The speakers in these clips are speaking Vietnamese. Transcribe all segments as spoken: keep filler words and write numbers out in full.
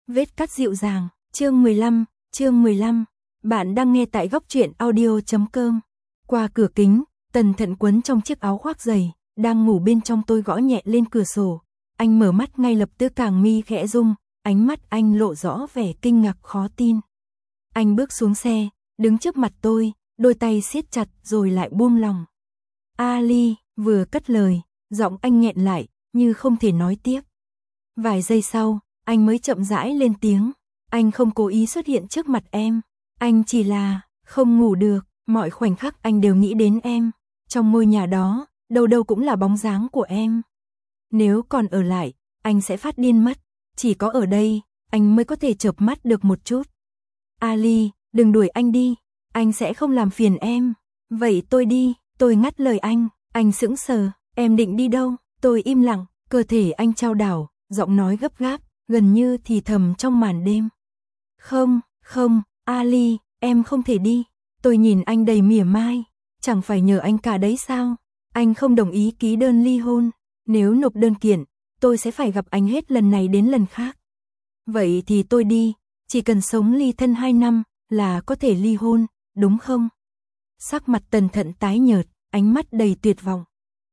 Vết cắt dịu dàng, chương mười lăm, chương mười lăm. Bạn đang nghe tại góc truyện audio chấm com. Qua cửa kính, Tần Thận quấn trong chiếc áo khoác dày, đang ngủ bên trong tôi gõ nhẹ lên cửa sổ. Anh mở mắt ngay lập tức càng mi khẽ rung, ánh mắt anh lộ rõ vẻ kinh ngạc khó tin. Anh bước xuống xe, đứng trước mặt tôi, đôi tay siết chặt rồi lại buông lòng. Ali, vừa cất lời, giọng anh nghẹn lại, như không thể nói tiếp. Vài giây sau, anh mới chậm rãi lên tiếng. Anh không cố ý xuất hiện trước mặt em. Anh chỉ là không ngủ được, mọi khoảnh khắc anh đều nghĩ đến em. Trong ngôi nhà đó, đâu đâu cũng là bóng dáng của em. Nếu còn ở lại, anh sẽ phát điên mất. Chỉ có ở đây, anh mới có thể chợp mắt được một chút. Ali, đừng đuổi anh đi. Anh sẽ không làm phiền em. Vậy tôi đi, tôi ngắt lời anh. Anh sững sờ, em định đi đâu? Tôi im lặng, cơ thể anh chao đảo, giọng nói gấp gáp, gần như thì thầm trong màn đêm. Không, không, Ali, em không thể đi. Tôi nhìn anh đầy mỉa mai. Chẳng phải nhờ anh cả đấy sao? Anh không đồng ý ký đơn ly hôn. Nếu nộp đơn kiện, tôi sẽ phải gặp anh hết lần này đến lần khác. Vậy thì tôi đi, chỉ cần sống ly thân hai năm là có thể ly hôn, đúng không? Sắc mặt Tần Thận tái nhợt, ánh mắt đầy tuyệt vọng.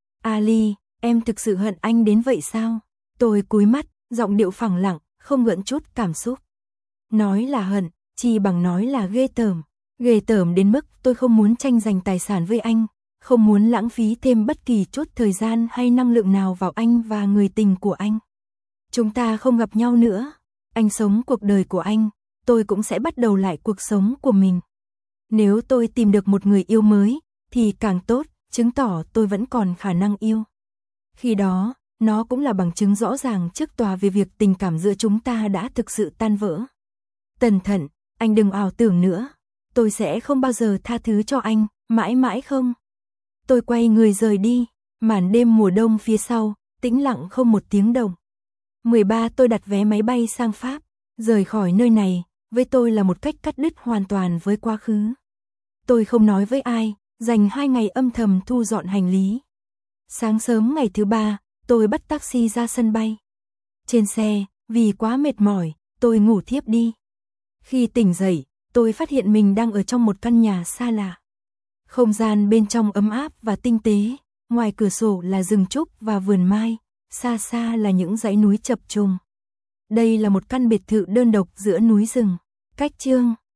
Ali, em thực sự hận anh đến vậy sao? Tôi cúi mắt, giọng điệu phẳng lặng, không gợn chút cảm xúc. Nói là hận, chỉ bằng nói là ghê tởm. Ghê tởm đến mức tôi không muốn tranh giành tài sản với anh, không muốn lãng phí thêm bất kỳ chút thời gian hay năng lượng nào vào anh và người tình của anh. Chúng ta không gặp nhau nữa. Anh sống cuộc đời của anh, tôi cũng sẽ bắt đầu lại cuộc sống của mình. Nếu tôi tìm được một người yêu mới, thì càng tốt, chứng tỏ tôi vẫn còn khả năng yêu. Khi đó, nó cũng là bằng chứng rõ ràng trước tòa về việc tình cảm giữa chúng ta đã thực sự tan vỡ. Tần Thận, anh đừng ảo tưởng nữa. Tôi sẽ không bao giờ tha thứ cho anh, mãi mãi không. Tôi quay người rời đi, màn đêm mùa đông phía sau, tĩnh lặng không một tiếng động. mười ba tôi đặt vé máy bay sang Pháp, rời khỏi nơi này, với tôi là một cách cắt đứt hoàn toàn với quá khứ. Tôi không nói với ai, dành hai ngày âm thầm thu dọn hành lý. Sáng sớm ngày thứ ba, tôi bắt taxi ra sân bay. Trên xe, vì quá mệt mỏi, tôi ngủ thiếp đi. Khi tỉnh dậy, tôi phát hiện mình đang ở trong một căn nhà xa lạ. Không gian bên trong ấm áp và tinh tế, ngoài cửa sổ là rừng trúc và vườn mai, xa xa là những dãy núi chập trùng. Đây là một căn biệt thự đơn độc giữa núi rừng. Cách chương